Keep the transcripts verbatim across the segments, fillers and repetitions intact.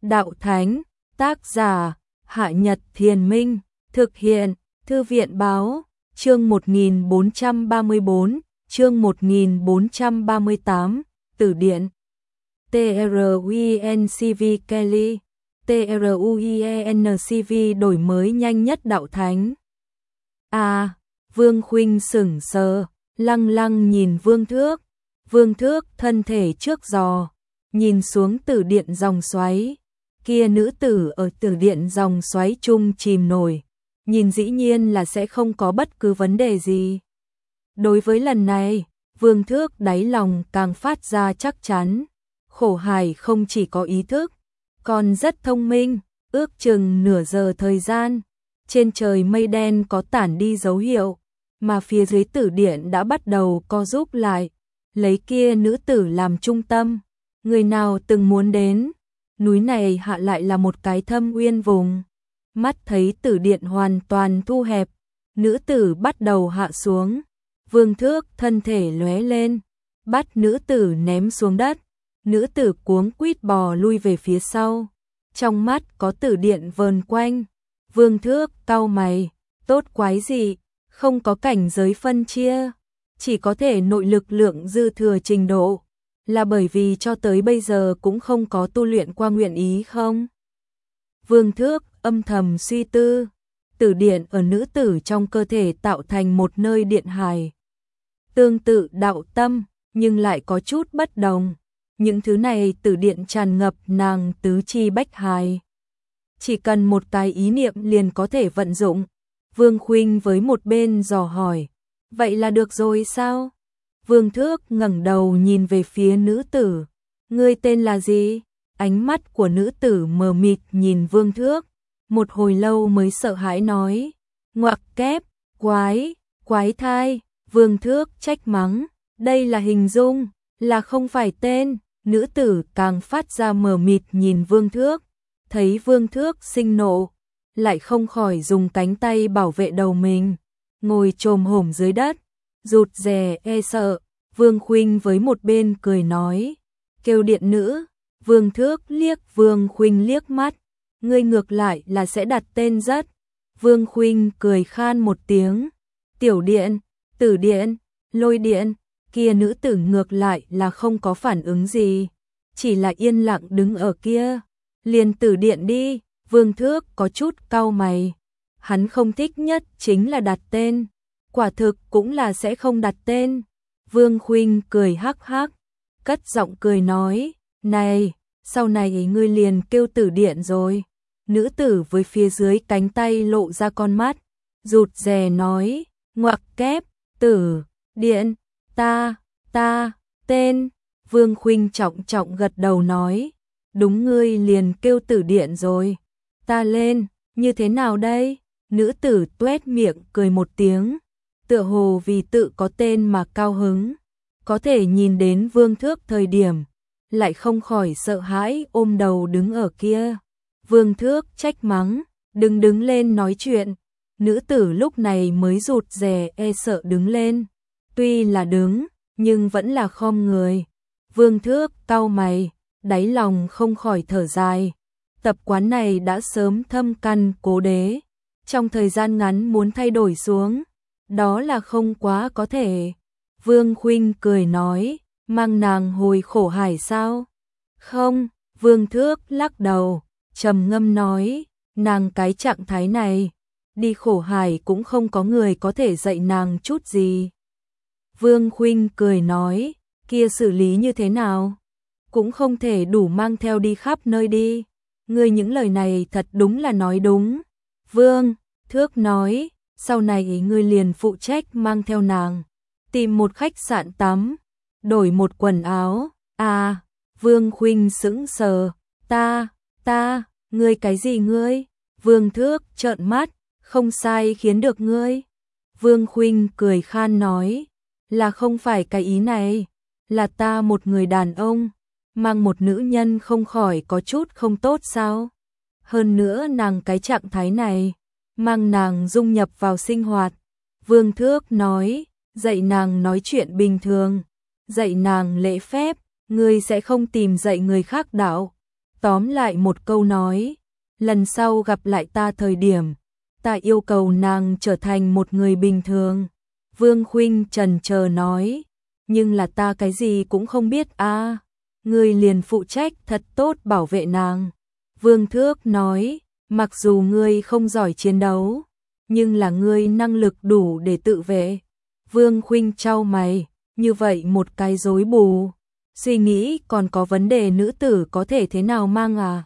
Đạo Thánh, tác giả, Hạ Nhật Thiền Minh, thực hiện, Thư viện Báo, chương một nghìn bốn trăm ba mươi tư, chương một nghìn bốn trăm ba mươi tám, Từ điển. T R U I N C V Kelly, T R U I N C V đổi mới nhanh nhất Đạo Thánh. À, Vương Khuynh sững sờ, lăng lăng nhìn Vương Thước. Vương Thước thân thể trước giò, nhìn xuống từ điện dòng xoáy. Kia nữ tử ở từ điện dòng xoáy chung chìm nổi, nhìn dĩ nhiên là sẽ không có bất cứ vấn đề gì. Đối với lần này, Vương Thước đáy lòng càng phát ra chắc chắn. Khổ Hải không chỉ có ý thức, còn rất thông minh. Ước chừng nửa giờ thời gian, trên trời mây đen có tản đi dấu hiệu, mà phía dưới tử điện đã bắt đầu co rúm lại, lấy kia nữ tử làm trung tâm. Người nào từng muốn đến núi này hạ lại là một cái thâm uyên vùng. Mắt thấy tử điện hoàn toàn thu hẹp, nữ tử bắt đầu hạ xuống. Vương Thước thân thể lóe lên, bắt nữ tử ném xuống đất. Nữ tử cuống quýt bò lui về phía sau, trong mắt có tử điện vờn quanh. Vương Thước cau mày, tốt quái gì, không có cảnh giới phân chia, chỉ có thể nội lực lượng dư thừa trình độ, là bởi vì cho tới bây giờ cũng không có tu luyện qua nguyện ý không? Vương Thước âm thầm suy tư, tử điện ở nữ tử trong cơ thể tạo thành một nơi điện hài. Tương tự đạo tâm, nhưng lại có chút bất đồng. Những thứ này tử điện tràn ngập nàng tứ chi bách hài. Chỉ cần một cái ý niệm liền có thể vận dụng. Vương Khuynh với một bên dò hỏi, vậy là được rồi sao? Vương Thước ngẩng đầu nhìn về phía nữ tử. Ngươi tên là gì? Ánh mắt của nữ tử mờ mịt nhìn Vương Thước, một hồi lâu mới sợ hãi nói, ngoặc kép, quái, quái thai. Vương Thước trách mắng, đây là hình dung, là không phải tên. Nữ tử càng phát ra mờ mịt nhìn Vương Thước, thấy Vương Thước sinh nộ, lại không khỏi dùng cánh tay bảo vệ đầu mình, ngồi chồm hổm dưới đất, rụt rè e sợ. Vương Khuynh với một bên cười nói, kêu điện nữ. Vương Thước liếc Vương Khuynh liếc mắt, ngươi ngược lại là sẽ đặt tên rất. Vương Khuynh cười khan một tiếng, tiểu điện, tử điện, lôi điện. Kia nữ tử ngược lại là không có phản ứng gì, chỉ là yên lặng đứng ở kia. Liền tử điện đi. Vương Thước có chút cau mày, hắn không thích nhất chính là đặt tên, quả thực cũng là sẽ không đặt tên. Vương Khuynh cười hắc hắc, cất giọng cười nói, này, sau này ngươi liền kêu tử điện rồi. Nữ tử với phía dưới cánh tay lộ ra con mắt, rụt rè nói, ngoặc kép, tử, điện, ta, ta, tên. Vương Khuynh trọng trọng gật đầu nói, đúng, ngươi liền kêu tử điện rồi. Ta lên, như thế nào đây? Nữ tử tuét miệng cười một tiếng, tựa hồ vì tự có tên mà cao hứng. Có thể nhìn đến Vương Thước thời điểm, lại không khỏi sợ hãi ôm đầu đứng ở kia. Vương Thước trách mắng, đừng đứng lên nói chuyện. Nữ tử lúc này mới rụt rè e sợ đứng lên. Tuy là đứng, nhưng vẫn là khom người. Vương Thước cau mày, đáy lòng không khỏi thở dài. Tập quán này đã sớm thâm căn cố đế, trong thời gian ngắn muốn thay đổi xuống, đó là không quá có thể. Vương Khuynh cười nói, mang nàng hồi Khổ Hải sao? Không. Vương Thước lắc đầu, trầm ngâm nói, nàng cái trạng thái này, đi Khổ Hải cũng không có người có thể dạy nàng chút gì. Vương Khuynh cười nói, kia xử lý như thế nào? Cũng không thể đủ mang theo đi khắp nơi đi. Ngươi những lời này thật đúng là nói đúng. Vương Thước nói, sau này ngươi liền phụ trách mang theo nàng, tìm một khách sạn tắm, đổi một quần áo. À, Vương Khuynh sững sờ, ta, ta, ngươi cái gì ngươi? Vương Thước trợn mắt, không sai khiến được ngươi. Vương Khuynh cười khan nói, là không phải cái ý này, là ta một người đàn ông, mang một nữ nhân không khỏi có chút không tốt sao? Hơn nữa nàng cái trạng thái này, mang nàng dung nhập vào sinh hoạt. Vương Thước nói, dạy nàng nói chuyện bình thường, dạy nàng lễ phép, ngươi sẽ không tìm dạy người khác đạo. Tóm lại một câu nói, lần sau gặp lại ta thời điểm, ta yêu cầu nàng trở thành một người bình thường. Vương Khuynh chần chờ nói, nhưng là ta cái gì cũng không biết a. À, ngươi liền phụ trách thật tốt bảo vệ nàng. Vương Thước nói, mặc dù ngươi không giỏi chiến đấu, nhưng là ngươi năng lực đủ để tự vệ. Vương Khuynh chau mày, như vậy một cái rối bù, suy nghĩ còn có vấn đề nữ tử có thể thế nào mang à.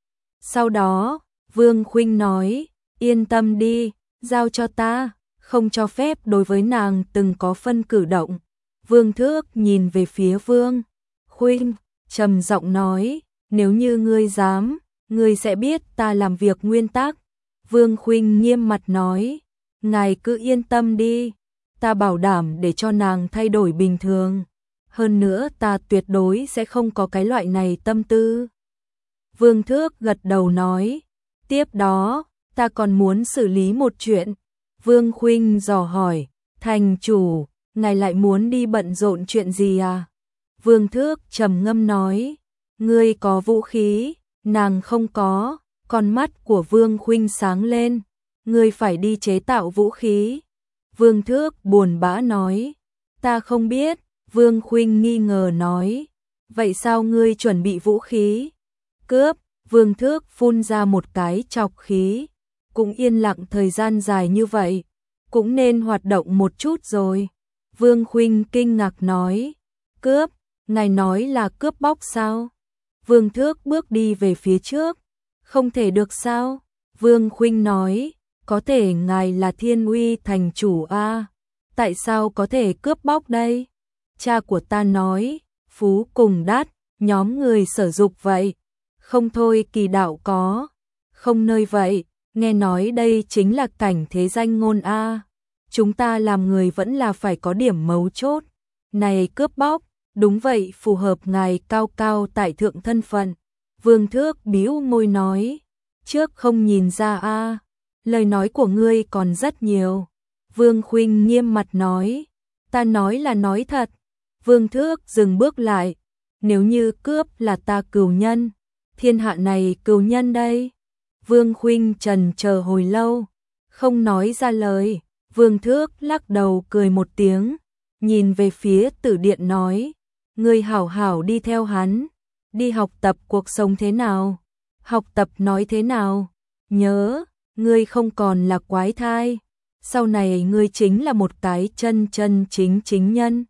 Sau đó, Vương Khuynh nói, yên tâm đi, giao cho ta, không cho phép đối với nàng từng có phân cử động. Vương Thước nhìn về phía Vương Khuynh, trầm giọng nói, nếu như ngươi dám, ngươi sẽ biết ta làm việc nguyên tắc. Vương Khuynh nghiêm mặt nói, ngài cứ yên tâm đi, ta bảo đảm để cho nàng thay đổi bình thường. Hơn nữa ta tuyệt đối sẽ không có cái loại này tâm tư. Vương Thước gật đầu nói, tiếp đó, ta còn muốn xử lý một chuyện. Vương Khuynh dò hỏi, thành chủ, ngài lại muốn đi bận rộn chuyện gì à? Vương Thước trầm ngâm nói, ngươi có vũ khí, nàng không có. Con mắt của Vương Khuynh sáng lên, ngươi phải đi chế tạo vũ khí. Vương Thước buồn bã nói, ta không biết. Vương Khuynh nghi ngờ nói, vậy sao ngươi chuẩn bị vũ khí? Cướp. Vương Thước phun ra một cái chọc khí, cũng yên lặng thời gian dài như vậy, cũng nên hoạt động một chút rồi. Vương Khuynh kinh ngạc nói, cướp, ngài nói là cướp bóc sao? Vương Thước bước đi về phía trước, không thể được sao? Vương Khuynh nói, có thể ngài là Thiên Uy thành chủ a, tại sao có thể cướp bóc đây? Cha của ta nói, phú cùng đắt, nhóm người sở dục vậy. Không thôi kỳ đạo có, không nơi vậy, nghe nói đây chính là cảnh thế danh ngôn a. Chúng ta làm người vẫn là phải có điểm mấu chốt. Này cướp bóc, đúng vậy phù hợp ngài cao cao tại thượng thân phận. Vương Thước bĩu môi nói, trước không nhìn ra a, lời nói của ngươi còn rất nhiều. Vương Khuynh nghiêm mặt nói, ta nói là nói thật. Vương Thước dừng bước lại, nếu như cướp là ta cừu nhân, thiên hạ này cừu nhân đây. Vương Khuynh trần chờ hồi lâu, không nói ra lời. Vương Thước lắc đầu cười một tiếng, nhìn về phía Tử Điện nói, ngươi hảo hảo đi theo hắn, đi học tập cuộc sống thế nào, học tập nói thế nào, nhớ, ngươi không còn là quái thai, sau này ngươi chính là một cái chân chân chính chính nhân.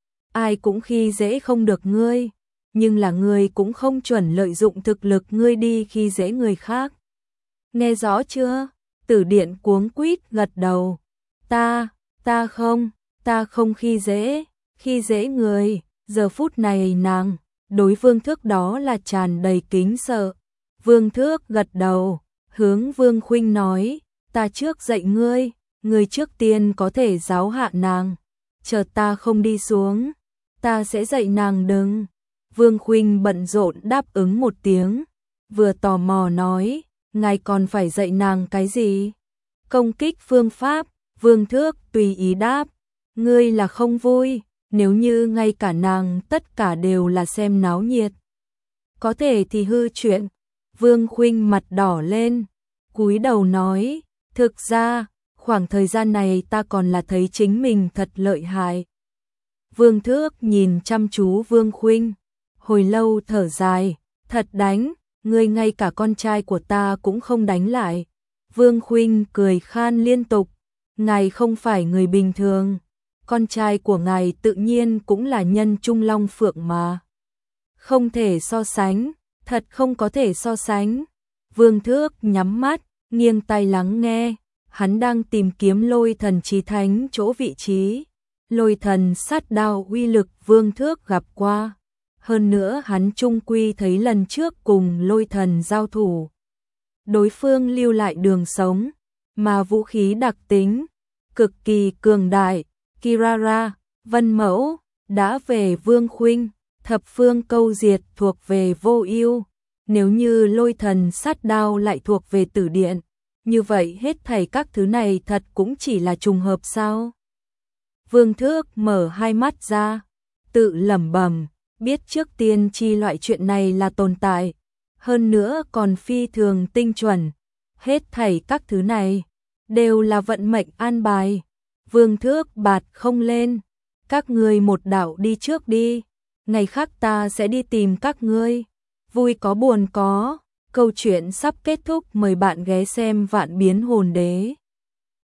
Ai cũng khi dễ không được ngươi, nhưng là ngươi cũng không chuẩn lợi dụng thực lực ngươi đi khi dễ người khác. Nghe rõ chưa? Tử Điện cuống quýt gật đầu. Ta, ta không, ta không khi dễ, khi dễ người. Giờ phút này nàng, đối Vương Thước đó là tràn đầy kính sợ. Vương Thước gật đầu, hướng Vương Khuynh nói, ta trước dạy ngươi, ngươi trước tiên có thể giáo hạ nàng. Chờ ta không đi xuống, ta sẽ dạy nàng đừng. Vương Khuynh bận rộn đáp ứng một tiếng, vừa tò mò nói, ngài còn phải dạy nàng cái gì? Công kích phương pháp. Vương Thước tùy ý đáp, ngươi là không vui, nếu như ngay cả nàng tất cả đều là xem náo nhiệt. Có thể thì hư chuyện. Vương Khuynh mặt đỏ lên, cúi đầu nói, thực ra, khoảng thời gian này ta còn là thấy chính mình thật lợi hại. Vương Thước nhìn chăm chú Vương Khuynh, hồi lâu thở dài, thật đánh, ngươi ngay cả con trai của ta cũng không đánh lại. Vương Khuynh cười khan liên tục, ngài không phải người bình thường, con trai của ngài tự nhiên cũng là nhân trung long phượng mà. Không thể so sánh, thật không có thể so sánh. Vương Thước nhắm mắt, nghiêng tai lắng nghe, hắn đang tìm kiếm Lôi Thần Chí Thánh chỗ vị trí. Lôi thần sát đao uy lực Vương Thước gặp qua, hơn nữa hắn trung quy thấy lần trước cùng Lôi thần giao thủ, đối phương lưu lại đường sống, mà vũ khí đặc tính cực kỳ cường đại, Kirara, Vân Mẫu đã về Vương Khuynh, Thập Phương Câu Diệt thuộc về Vô Ưu, nếu như Lôi thần sát đao lại thuộc về Tử Điện, như vậy hết thảy các thứ này thật cũng chỉ là trùng hợp sao? Vương Thước mở hai mắt ra, tự lẩm bẩm, biết trước tiên chi loại chuyện này là tồn tại, hơn nữa còn phi thường tinh chuẩn. Hết thảy các thứ này đều là vận mệnh an bài. Vương Thước bạt không lên, các ngươi một đạo đi trước đi, ngày khác ta sẽ đi tìm các ngươi. Vui có buồn có, câu chuyện sắp kết thúc, mời bạn ghé xem Vạn Biến Hồn Đế.